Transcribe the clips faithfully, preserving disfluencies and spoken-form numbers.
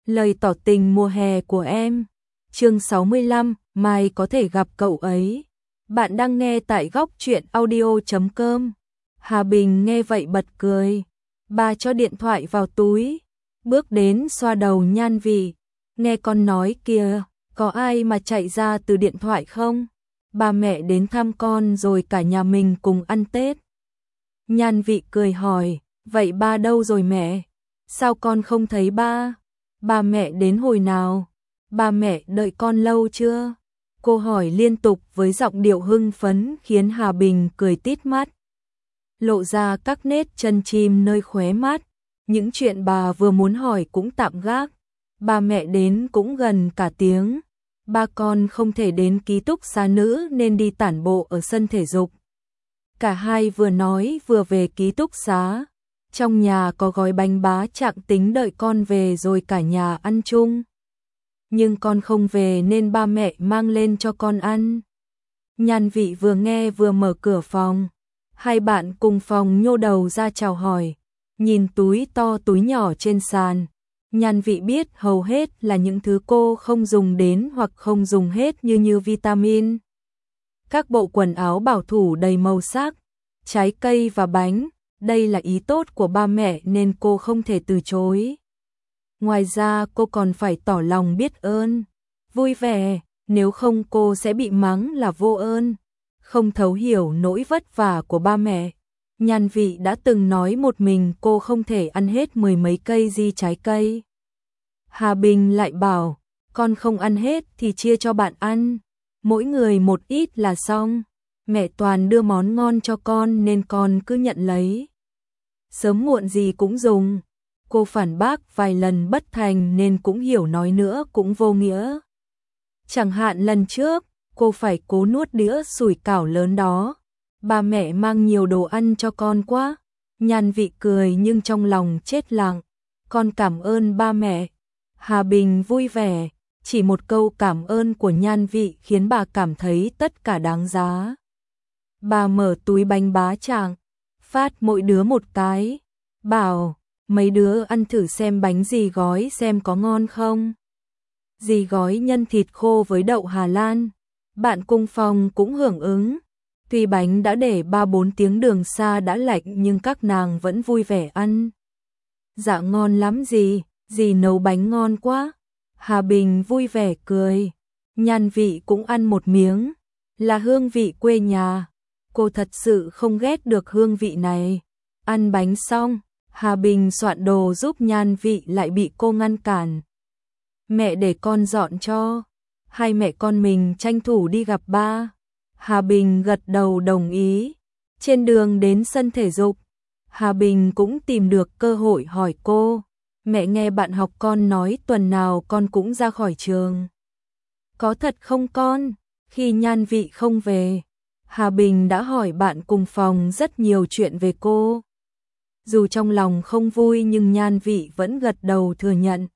Lời tỏ tình mùa hè của em. Chương sáu mươi lăm, mai có thể gặp cậu ấy. Bạn đang nghe tại góc truyện audio chấm com. Hà Bình nghe vậy bật cười. Bà cho điện thoại vào túi, bước đến xoa đầu Nhan Vị. Nghe con nói kìa, có ai mà chạy ra từ điện thoại không? Ba mẹ đến thăm con rồi cả nhà mình cùng ăn Tết. Nhan Vị cười hỏi, vậy ba đâu rồi mẹ? Sao con không thấy ba? Ba mẹ đến hồi nào? Ba mẹ đợi con lâu chưa? Cô hỏi liên tục với giọng điệu hưng phấn khiến Hà Bình cười tít mắt. Lộ ra các nét chân chim nơi khóe mắt. Những chuyện bà vừa muốn hỏi cũng tạm gác. Ba mẹ đến cũng gần cả tiếng. Ba con không thể đến ký túc xá nữ nên đi tản bộ ở sân thể dục. Cả hai vừa nói vừa về ký túc xá. Trong nhà có gói bánh bá Trạng tính đợi con về rồi cả nhà ăn chung. Nhưng con không về nên ba mẹ mang lên cho con ăn. Nhan Vị vừa nghe vừa mở cửa phòng. Hai bạn cùng phòng nhô đầu ra chào hỏi. Nhìn túi to túi nhỏ trên sàn. Nhan Vị biết hầu hết là những thứ cô không dùng đến hoặc không dùng hết như như vitamin. Các bộ quần áo bảo thủ đầy màu sắc, trái cây và bánh. Đây là ý tốt của ba mẹ nên cô không thể từ chối. Ngoài ra cô còn phải tỏ lòng biết ơn, vui vẻ, nếu không cô sẽ bị mắng là vô ơn, không thấu hiểu nỗi vất vả của ba mẹ. Nhan Vị đã từng nói một mình cô không thể ăn hết mười mấy cây di trái cây. Hà Bình lại bảo, con không ăn hết thì chia cho bạn ăn, mỗi người một ít là xong. Mẹ toàn đưa món ngon cho con nên con cứ nhận lấy. Sớm muộn gì cũng dùng. Cô phản bác vài lần bất thành nên cũng hiểu nói nữa cũng vô nghĩa. Chẳng hạn lần trước, cô phải cố nuốt đĩa sủi cảo lớn đó. Ba mẹ mang nhiều đồ ăn cho con quá. Nhan Vị cười nhưng trong lòng chết lặng. Con cảm ơn ba mẹ. Hà Bình vui vẻ. Chỉ một câu cảm ơn của Nhan Vị khiến bà cảm thấy tất cả đáng giá. Bà mở túi bánh bá Trạng, phát mỗi đứa một cái, bảo, mấy đứa ăn thử xem bánh gì gói xem có ngon không. Dì gói nhân thịt khô với đậu Hà Lan. Bạn cùng phòng cũng hưởng ứng. Tuy bánh đã để ba bốn tiếng đường xa đã lạnh nhưng các nàng vẫn vui vẻ ăn. Dạ ngon lắm dì, dì nấu bánh ngon quá. Hà Bình vui vẻ cười. Nhan Vị cũng ăn một miếng. Là hương vị quê nhà. Cô thật sự không ghét được hương vị này. Ăn bánh xong, Hà Bình soạn đồ giúp Nhan Vị lại bị cô ngăn cản. Mẹ để con dọn cho. Hai mẹ con mình tranh thủ đi gặp ba. Hà Bình gật đầu đồng ý. Trên đường đến sân thể dục, Hà Bình cũng tìm được cơ hội hỏi cô. Mẹ nghe bạn học con nói tuần nào con cũng ra khỏi trường. Có thật không con? Khi Nhan Vị không về, Hà Bình đã hỏi bạn cùng phòng rất nhiều chuyện về cô. Dù trong lòng không vui nhưng Nhan Vị vẫn gật đầu thừa nhận.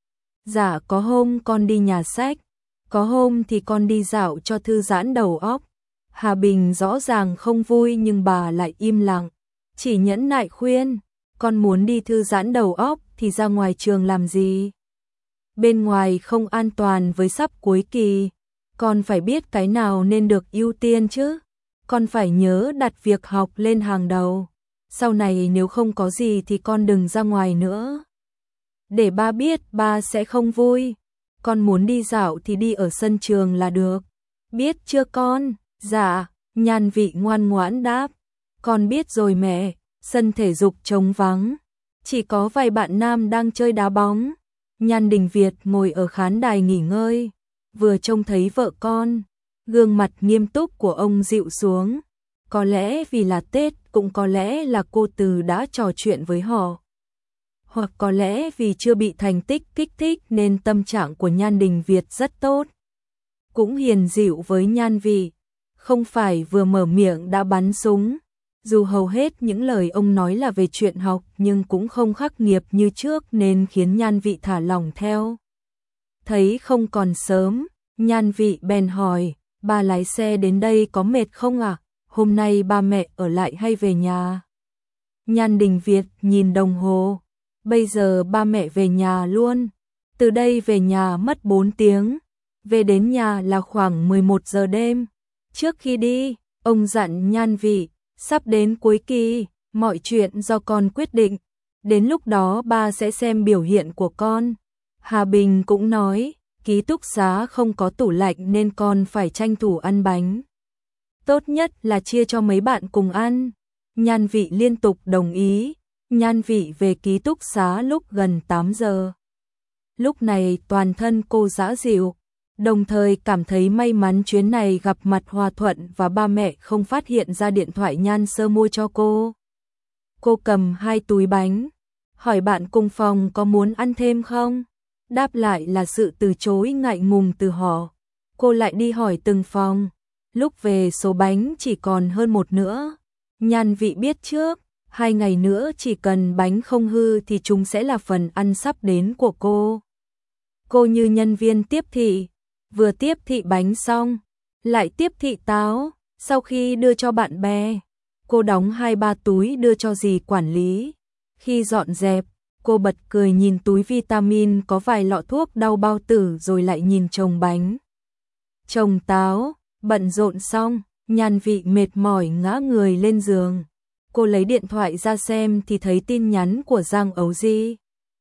Dạ có hôm con đi nhà sách, có hôm thì con đi dạo cho thư giãn đầu óc. Hà Bình rõ ràng không vui nhưng bà lại im lặng, chỉ nhẫn nại khuyên, con muốn đi thư giãn đầu óc thì ra ngoài trường làm gì? Bên ngoài không an toàn với sắp cuối kỳ, con phải biết cái nào nên được ưu tiên chứ. Con phải nhớ đặt việc học lên hàng đầu. Sau này nếu không có gì thì con đừng ra ngoài nữa. Để ba biết ba sẽ không vui. Con muốn đi dạo thì đi ở sân trường là được. Biết chưa con? Dạ, Nhan Vị ngoan ngoãn đáp. Con biết rồi mẹ. Sân thể dục trống vắng. Chỉ có vài bạn nam đang chơi đá bóng. Nhan Đình Việt ngồi ở khán đài nghỉ ngơi. Vừa trông thấy vợ con, gương mặt nghiêm túc của ông dịu xuống. Có lẽ vì là Tết, cũng có lẽ là cô Từ đã trò chuyện với họ. Hoặc có lẽ vì chưa bị thành tích kích thích nên tâm trạng của Nhan Đình Việt rất tốt. Cũng hiền dịu với Nhan Vị, không phải vừa mở miệng đã bắn súng. Dù hầu hết những lời ông nói là về chuyện học nhưng cũng không khắc nghiệt như trước nên khiến Nhan Vị thả lỏng theo. Thấy không còn sớm, Nhan Vị bèn hỏi, ba lái xe đến đây có mệt không ạ? À? Hôm nay ba mẹ ở lại hay về nhà? Nhan Đình Việt nhìn đồng hồ, bây giờ ba mẹ về nhà luôn. Từ đây về nhà mất bốn tiếng, về đến nhà là khoảng mười một giờ đêm. Trước khi đi, ông dặn Nhan Vị, sắp đến cuối kỳ, mọi chuyện do con quyết định, đến lúc đó ba sẽ xem biểu hiện của con. Hà Bình cũng nói, ký túc xá không có tủ lạnh nên con phải tranh thủ ăn bánh. Tốt nhất là chia cho mấy bạn cùng ăn. Nhan Vị liên tục đồng ý. Nhan Vị về ký túc xá lúc gần tám giờ. Lúc này toàn thân cô dã dịu, đồng thời cảm thấy may mắn chuyến này gặp mặt hòa thuận và ba mẹ không phát hiện ra điện thoại Nhan Sơ mua cho cô. Cô cầm hai túi bánh, hỏi bạn cùng phòng có muốn ăn thêm không? Đáp lại là sự từ chối ngại ngùng từ họ. Cô lại đi hỏi từng phòng, lúc về số bánh chỉ còn hơn một nữa. Nhan Vị biết trước, hai ngày nữa chỉ cần bánh không hư thì chúng sẽ là phần ăn sắp đến của cô. Cô như nhân viên tiếp thị, vừa tiếp thị bánh xong, lại tiếp thị táo, sau khi đưa cho bạn bè, cô đóng hai ba túi đưa cho dì quản lý. Khi dọn dẹp, cô bật cười nhìn túi vitamin có vài lọ thuốc đau bao tử rồi lại nhìn chồng bánh, chồng táo, bận rộn xong, Nhan Vị mệt mỏi ngã người lên giường. Cô lấy điện thoại ra xem thì thấy tin nhắn của Giang Ấu Di.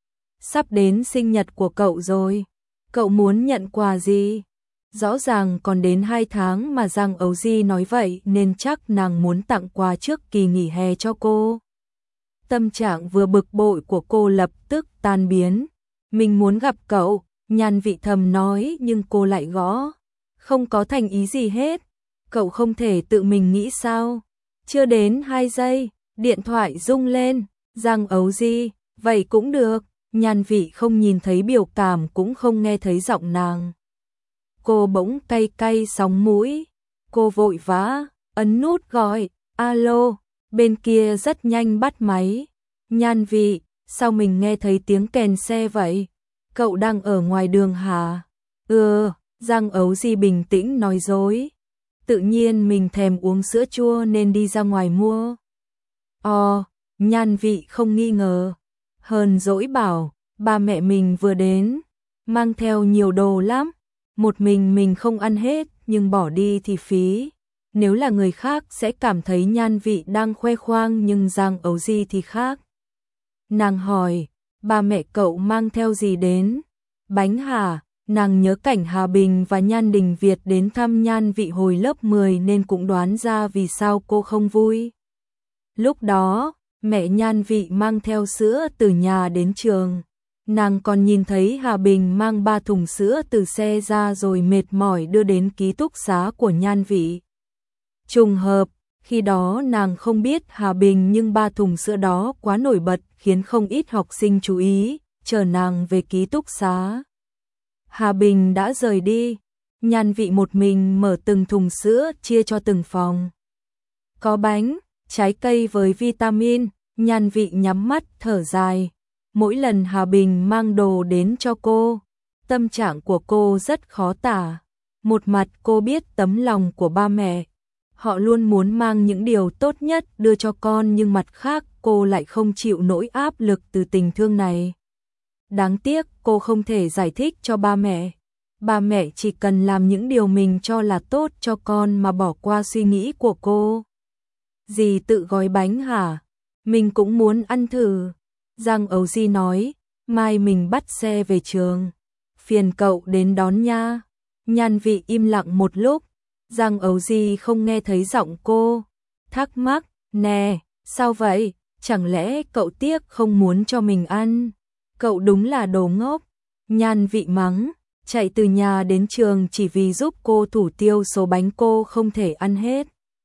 Sắp đến sinh nhật của cậu rồi, cậu muốn nhận quà gì? Rõ ràng còn đến hai tháng mà Giang Ấu Di nói vậy nên chắc nàng muốn tặng quà trước kỳ nghỉ hè cho cô. Tâm trạng vừa bực bội của cô lập tức tan biến. Mình muốn gặp cậu, Nhan Vị thầm nói nhưng cô lại gõ. Không có thành ý gì hết, cậu không thể tự mình nghĩ sao? Chưa đến hai giây, điện thoại rung lên, Giang Ấu Di, vậy cũng được. Nhan Vị không nhìn thấy biểu cảm cũng không nghe thấy giọng nàng. Cô bỗng cay cay sóng mũi, cô vội vã, ấn nút gọi, alo, bên kia rất nhanh bắt máy. Nhan Vị, sao mình nghe thấy tiếng kèn xe vậy? Cậu đang ở ngoài đường hả? Ừ, Giang Ấu Di bình tĩnh nói dối. Tự nhiên mình thèm uống sữa chua nên đi ra ngoài mua. Ồ, Nhan Vị không nghi ngờ. Hờn dỗi bảo, ba mẹ mình vừa đến, mang theo nhiều đồ lắm. Một mình mình không ăn hết, nhưng bỏ đi thì phí. Nếu là người khác sẽ cảm thấy Nhan Vị đang khoe khoang nhưng Giang Ấu Di thì khác. Nàng hỏi, ba mẹ cậu mang theo gì đến? Bánh hả? Nàng nhớ cảnh Hà Bình và Nhan Đình Việt đến thăm Nhan Vị hồi lớp mười nên cũng đoán ra vì sao cô không vui. Lúc đó, mẹ Nhan Vị mang theo sữa từ nhà đến trường. Nàng còn nhìn thấy Hà Bình mang ba thùng sữa từ xe ra rồi mệt mỏi đưa đến ký túc xá của Nhan Vị. Trùng hợp, khi đó nàng không biết Hà Bình nhưng ba thùng sữa đó quá nổi bật khiến không ít học sinh chú ý, chờ nàng về ký túc xá. Hà Bình đã rời đi, Nhan Vị một mình mở từng thùng sữa chia cho từng phòng. Có bánh, trái cây với vitamin, Nhan Vị nhắm mắt thở dài. Mỗi lần Hà Bình mang đồ đến cho cô, tâm trạng của cô rất khó tả. Một mặt cô biết tấm lòng của ba mẹ, họ luôn muốn mang những điều tốt nhất đưa cho con nhưng mặt khác cô lại không chịu nổi áp lực từ tình thương này. Đáng tiếc cô không thể giải thích cho ba mẹ. Ba mẹ chỉ cần làm những điều mình cho là tốt cho con mà bỏ qua suy nghĩ của cô. Dì tự gói bánh hả? Mình cũng muốn ăn thử. Giang Ấu Di nói, mai mình bắt xe về trường. Phiền cậu đến đón nha. Nhan Vị im lặng một lúc. Giang Ấu Di không nghe thấy giọng cô. Thắc mắc, nè, sao vậy? Chẳng lẽ cậu tiếc không muốn cho mình ăn? Cậu đúng là đồ ngốc. Nhan Vị mắng, chạy từ nhà đến trường chỉ vì giúp cô thủ tiêu số bánh cô không thể ăn hết.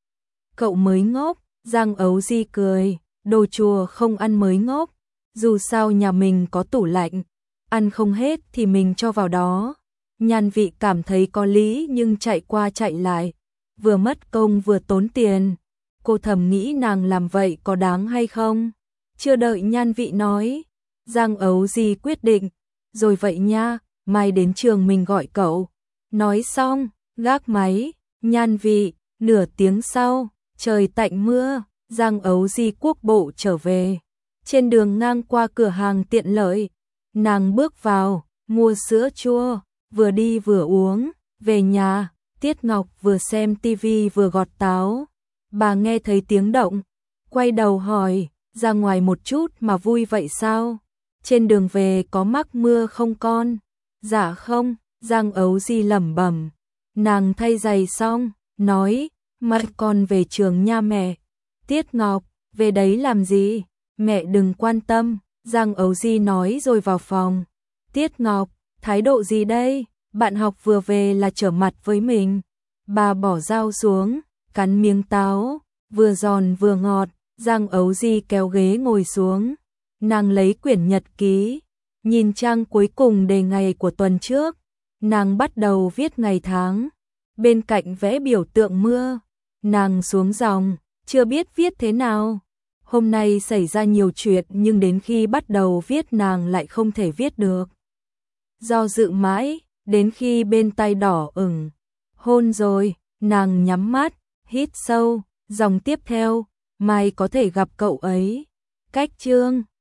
Cậu mới ngốc. Giang Ấu Di cười, đồ chùa không ăn mới ngốc. Dù sao nhà mình có tủ lạnh, ăn không hết thì mình cho vào đó. Nhan Vị cảm thấy có lý nhưng chạy qua chạy lại, vừa mất công vừa tốn tiền. Cô thầm nghĩ nàng làm vậy có đáng hay không? Chưa đợi Nhan Vị nói, Giang Ấu Di quyết định, rồi vậy nha, mai đến trường mình gọi cậu. Nói xong, gác máy. Nhan Vị, nửa tiếng sau, trời tạnh mưa, Giang Ấu Di quốc bộ trở về. Trên đường ngang qua cửa hàng tiện lợi, nàng bước vào, mua sữa chua, vừa đi vừa uống, về nhà, Tiết Ngọc vừa xem tivi vừa gọt táo. Bà nghe thấy tiếng động, quay đầu hỏi, ra ngoài một chút mà vui vậy sao? Trên đường về có mắc mưa không con? Dạ không, Giang Ấu Di lẩm bẩm. Nàng thay giày xong, nói, mai con về trường nha mẹ. Tiết Ngọc, về đấy làm gì? Mẹ đừng quan tâm, Giang Ấu Di nói rồi vào phòng. Tiết Ngọc, thái độ gì đây? Bạn học vừa về là trở mặt với mình. Bà bỏ dao xuống, cắn miếng táo, vừa giòn vừa ngọt. Giang Ấu Di kéo ghế ngồi xuống. Nàng lấy quyển nhật ký, nhìn trang cuối cùng đề ngày của tuần trước. Nàng bắt đầu viết ngày tháng, bên cạnh vẽ biểu tượng mưa. Nàng xuống dòng, chưa biết viết thế nào. Hôm nay xảy ra nhiều chuyện nhưng đến khi bắt đầu viết nàng lại không thể viết được. Do dự mãi, đến khi bên tay đỏ ửng. Hôn rồi, nàng nhắm mắt, hít sâu, dòng tiếp theo, mai có thể gặp cậu ấy. Cách chương